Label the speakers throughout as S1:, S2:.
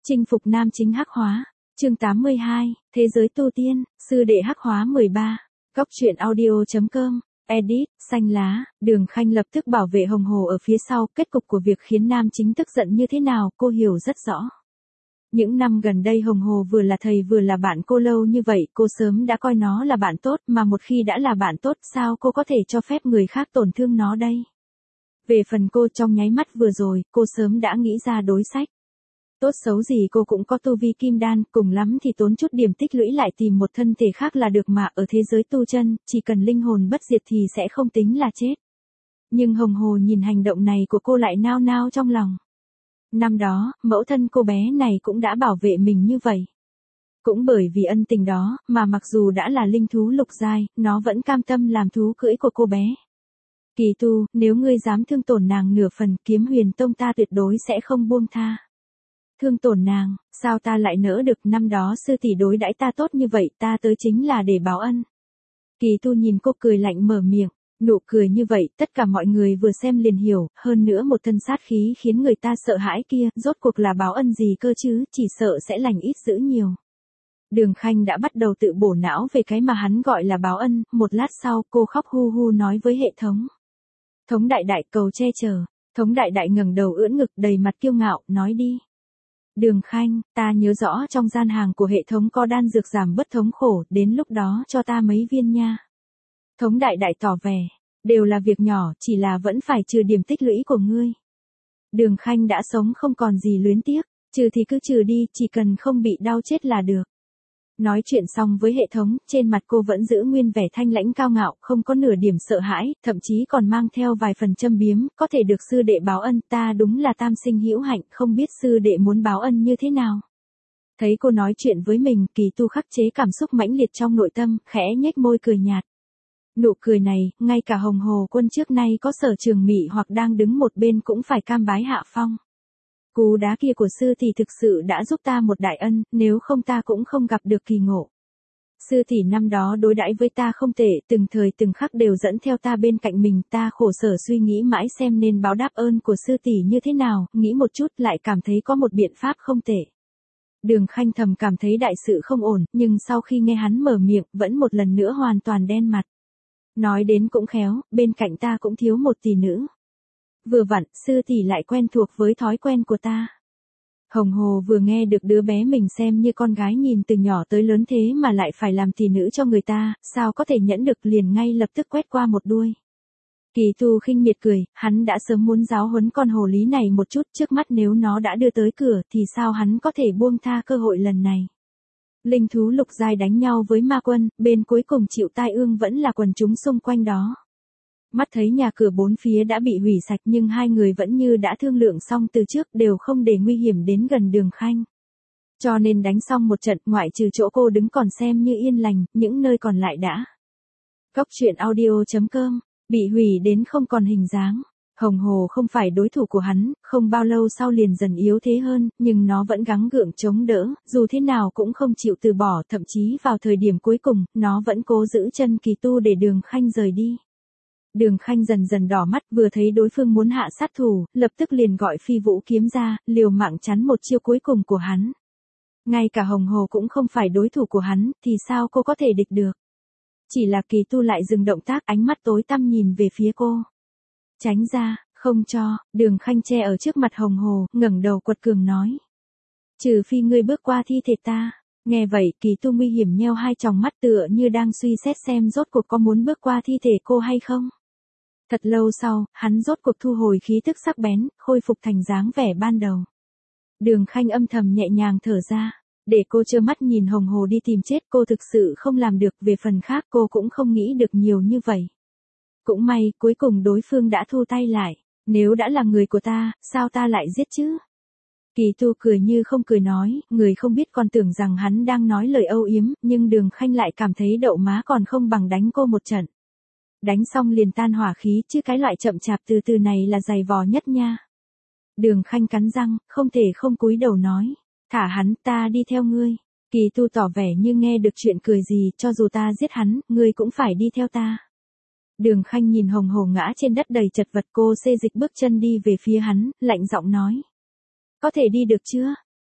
S1: Chinh phục nam chính hắc hóa. Chương 82, Thế giới tu tiên, sư đệ hắc hóa 13. Góc truyện audio.com. Edit, xanh lá, Đường Khanh lập tức bảo vệ Hồng Hồ ở phía sau, kết cục của việc khiến nam chính tức giận như thế nào, cô hiểu rất rõ. Những năm gần đây Hồng Hồ vừa là thầy vừa là bạn cô lâu như vậy, cô sớm đã coi nó là bạn tốt, mà một khi đã là bạn tốt, sao cô có thể cho phép người khác tổn thương nó đây? Về phần cô, trong nháy mắt vừa rồi, cô sớm đã nghĩ ra đối sách. Tốt xấu gì cô cũng có tu vi kim đan, cùng lắm thì tốn chút điểm tích lũy lại tìm một thân thể khác là được mà, ở thế giới tu chân, chỉ cần linh hồn bất diệt thì sẽ không tính là chết. Nhưng Hồng Hồ nhìn hành động này của cô lại nao nao trong lòng. Năm đó, mẫu thân cô bé này cũng đã bảo vệ mình như vậy. Cũng bởi vì ân tình đó, mà mặc dù đã là linh thú lục giai, nó vẫn cam tâm làm thú cưỡi của cô bé. Kỳ Tu, nếu ngươi dám thương tổn nàng nửa phần, Kiếm Huyền Tông ta tuyệt đối sẽ không buông tha. Thương tổn nàng, sao ta lại nỡ được, năm đó sư tỷ đối đãi ta tốt như vậy, ta tới chính là để báo ân. Kỳ Tu nhìn cô cười lạnh mở miệng, nụ cười như vậy, tất cả mọi người vừa xem liền hiểu, hơn nữa một thân sát khí khiến người ta sợ hãi kia, rốt cuộc là báo ân gì cơ chứ, chỉ sợ sẽ lành ít dữ nhiều. Đường Khanh đã bắt đầu tự bổ não về cái mà hắn gọi là báo ân, một lát sau cô khóc hu hu nói với hệ thống. Thống đại đại cầu che chở, thống đại đại ngẩng đầu ưỡn ngực đầy mặt kiêu ngạo, nói đi. Đường Khanh, ta nhớ rõ trong gian hàng của hệ thống có đan dược giảm bớt thống khổ, đến lúc đó cho ta mấy viên nha. Thống đại đại tỏ vẻ, đều là việc nhỏ, chỉ là vẫn phải trừ điểm tích lũy của ngươi. Đường Khanh đã sống không còn gì luyến tiếc, trừ thì cứ trừ đi, chỉ cần không bị đau chết là được. Nói chuyện xong với hệ thống, trên mặt cô vẫn giữ nguyên vẻ thanh lãnh cao ngạo, không có nửa điểm sợ hãi, thậm chí còn mang theo vài phần châm biếm, có thể được sư đệ báo ân, ta đúng là tam sinh hữu hạnh, không biết sư đệ muốn báo ân như thế nào. Thấy cô nói chuyện với mình, Kỳ Tu khắc chế cảm xúc mãnh liệt trong nội tâm, khẽ nhếch môi cười nhạt. Nụ cười này, ngay cả Hồng Hồ Quân trước nay có sở trường mị hoặc đang đứng một bên cũng phải cam bái hạ phong. Cú đá kia của sư tỷ thực sự đã giúp ta một đại ân, nếu không ta cũng không gặp được kỳ ngộ. Sư tỷ năm đó đối đãi với ta không tệ, từng thời từng khắc đều dẫn theo ta bên cạnh mình, ta khổ sở suy nghĩ mãi xem nên báo đáp ơn của sư tỷ như thế nào, nghĩ một chút lại cảm thấy có một biện pháp không tệ. Đường Khanh thầm cảm thấy đại sự không ổn, nhưng sau khi nghe hắn mở miệng, vẫn một lần nữa hoàn toàn đen mặt. Nói đến cũng khéo, bên cạnh ta cũng thiếu một tỷ nữ. Vừa vặn, sư tỷ lại quen thuộc với thói quen của ta. Hồng Hồ vừa nghe được đứa bé mình xem như con gái nhìn từ nhỏ tới lớn thế mà lại phải làm tỷ nữ cho người ta, sao có thể nhẫn được, liền ngay lập tức quét qua một đuôi. Kỳ Tu khinh miệt cười, hắn đã sớm muốn giáo huấn con hồ lý này một chút, trước mắt nếu nó đã đưa tới cửa thì sao hắn có thể buông tha cơ hội lần này. Linh thú lục giai đánh nhau với ma quân, bên cuối cùng chịu tai ương vẫn là quần chúng xung quanh đó. Mắt thấy nhà cửa bốn phía đã bị hủy sạch nhưng hai người vẫn như đã thương lượng xong từ trước, đều không để nguy hiểm đến gần Đường Khanh. Cho nên đánh xong một trận, ngoại trừ chỗ cô đứng còn xem như yên lành, những nơi còn lại đã. Góc truyện audio.com, bị hủy đến không còn hình dáng. Hồng Hồ không phải đối thủ của hắn, không bao lâu sau liền dần yếu thế hơn, nhưng nó vẫn gắng gượng chống đỡ, dù thế nào cũng không chịu từ bỏ, thậm chí vào thời điểm cuối cùng, nó vẫn cố giữ chân Kỳ Tu để Đường Khanh rời đi. Đường Khanh dần dần đỏ mắt, vừa thấy đối phương muốn hạ sát thủ, lập tức liền gọi Phi Vũ kiếm ra, liều mạng chắn một chiêu cuối cùng của hắn. Ngay cả Hồng Hồ cũng không phải đối thủ của hắn, thì sao cô có thể địch được? Chỉ là Kỳ Tu lại dừng động tác, ánh mắt tối tăm nhìn về phía cô. Tránh ra, không cho. Đường Khanh che ở trước mặt Hồng Hồ, ngẩng đầu quật cường nói. Trừ phi ngươi bước qua thi thể ta. Nghe vậy, Kỳ Tu nguy hiểm nheo hai tròng mắt tựa như đang suy xét xem rốt cuộc có muốn bước qua thi thể cô hay không. Thật lâu sau, hắn rốt cuộc thu hồi khí tức sắc bén, khôi phục thành dáng vẻ ban đầu. Đường Khanh âm thầm nhẹ nhàng thở ra, để cô trơ mắt nhìn Hồng Hồ đi tìm chết, cô thực sự không làm được, về phần khác cô cũng không nghĩ được nhiều như vậy. Cũng may, cuối cùng đối phương đã thu tay lại, nếu đã là người của ta, sao ta lại giết chứ? Kỳ Tu cười như không cười nói, người không biết còn tưởng rằng hắn đang nói lời âu yếm, nhưng Đường Khanh lại cảm thấy đậu má còn không bằng đánh cô một trận. Đánh xong liền tan hỏa khí, chứ cái loại chậm chạp từ từ này là dày vò nhất nha. Đường Khanh cắn răng, không thể không cúi đầu nói, thả hắn, ta đi theo ngươi. Kỳ Tu tỏ vẻ như nghe được chuyện cười gì, cho dù ta giết hắn, ngươi cũng phải đi theo ta. Đường Khanh nhìn Hồng Hồ ngã trên đất đầy chật vật, cô xê dịch bước chân đi về phía hắn, lạnh giọng nói. Có thể đi được chưa?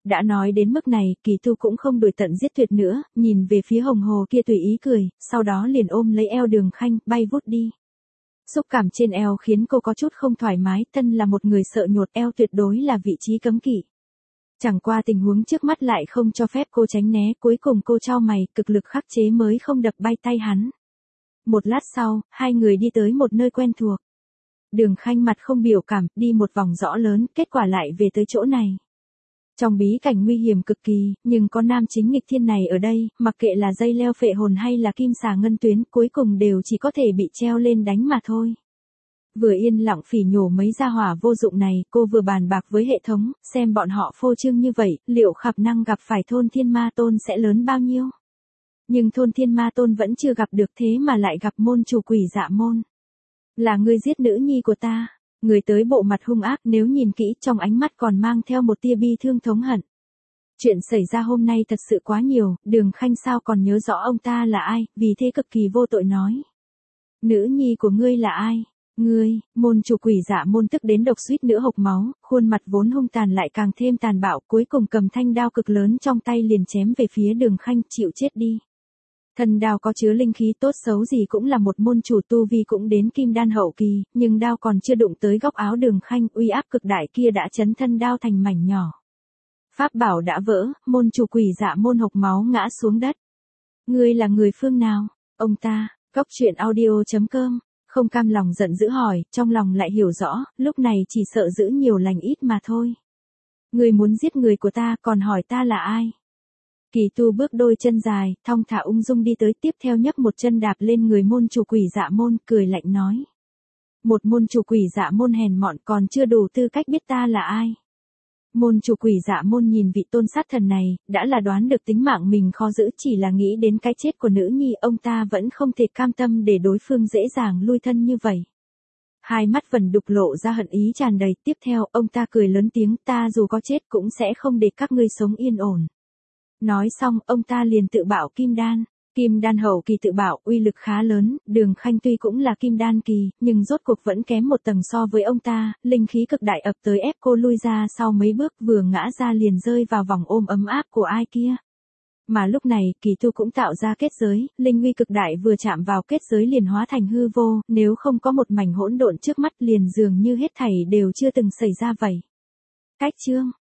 S1: Đã nói đến mức này, Kỳ Tu cũng không đuổi tận giết tuyệt nữa, nhìn về phía hồng hồ kia tùy ý cười, sau đó liền ôm lấy eo Đường Khanh, bay vút đi. Xúc cảm trên eo khiến cô có chút không thoải mái, thân là một người sợ nhột eo tuyệt đối là vị trí cấm kỵ. Chẳng qua tình huống trước mắt lại không cho phép cô tránh né, cuối cùng cô chau mày, cực lực khắc chế mới không đập bay tay hắn. Một lát sau, hai người đi tới một nơi quen thuộc. Đường Khanh mặt không biểu cảm, đi một vòng rõ lớn, kết quả lại về tới chỗ này. Trong bí cảnh nguy hiểm cực kỳ, nhưng có nam chính nghịch thiên này ở đây, mặc kệ là dây leo phệ hồn hay là kim xà ngân tuyến, cuối cùng đều chỉ có thể bị treo lên đánh mà thôi. Vừa yên lặng phỉ nhổ mấy gia hỏa vô dụng này, cô vừa bàn bạc với hệ thống, xem bọn họ phô trương như vậy, liệu khả năng gặp phải thôn thiên ma tôn sẽ lớn bao nhiêu. Nhưng thôn thiên ma tôn vẫn chưa gặp được, thế mà lại gặp môn chủ Quỷ Dạ môn. Là ngươi giết nữ nhi của ta. Người tới bộ mặt hung ác, nếu nhìn kỹ trong ánh mắt còn mang theo một tia bi thương thống hận. Chuyện xảy ra hôm nay thật sự quá nhiều, Đường Khanh sao còn nhớ rõ ông ta là ai, vì thế cực kỳ vô tội nói. Nữ nhi của ngươi là ai? Ngươi, môn chủ Quỷ Dạ môn tức đến độc suýt nữa hộc máu, khuôn mặt vốn hung tàn lại càng thêm tàn bạo, cuối cùng cầm thanh đao cực lớn trong tay liền chém về phía Đường Khanh, chịu chết đi. Thân đao có chứa linh khí, tốt xấu gì cũng là một môn chủ tu vi cũng đến kim đan hậu kỳ, nhưng đao còn chưa đụng tới góc áo Đường Khanh, uy áp cực đại kia đã chấn thân đao thành mảnh nhỏ. Pháp bảo đã vỡ, môn chủ Quỷ Dạ môn hộc máu ngã xuống đất. Ngươi là người phương nào? Ông ta, Góc Truyện Audio.com, không cam lòng giận dữ hỏi, trong lòng lại hiểu rõ, lúc này chỉ sợ giữ nhiều lành ít mà thôi. Ngươi muốn giết người của ta, còn hỏi ta là ai? Kỳ Tu bước đôi chân dài, thong thả ung dung đi tới, tiếp theo nhấc một chân đạp lên người môn chủ Quỷ Dạ môn, cười lạnh nói. Một môn chủ Quỷ Dạ môn hèn mọn còn chưa đủ tư cách biết ta là ai. Môn chủ Quỷ Dạ môn nhìn vị tôn sát thần này, đã là đoán được tính mạng mình khó giữ, chỉ là nghĩ đến cái chết của nữ nhi, ông ta vẫn không thể cam tâm để đối phương dễ dàng lui thân như vậy. Hai mắt vẩn đục lộ ra hận ý tràn đầy, tiếp theo ông ta cười lớn tiếng, ta dù có chết cũng sẽ không để các ngươi sống yên ổn. Nói xong, ông ta liền tự bạo kim đan. Kim đan hậu kỳ tự bạo, uy lực khá lớn, Đường Khanh tuy cũng là kim đan kỳ, nhưng rốt cuộc vẫn kém một tầng so với ông ta, linh khí cực đại ập tới ép cô lui ra sau mấy bước, vừa ngã ra liền rơi vào vòng ôm ấm áp của ai kia. Mà lúc này, Kỳ Tu cũng tạo ra kết giới, linh uy cực đại vừa chạm vào kết giới liền hóa thành hư vô, nếu không có một mảnh hỗn độn trước mắt liền dường như hết thảy đều chưa từng xảy ra vậy. Cách chương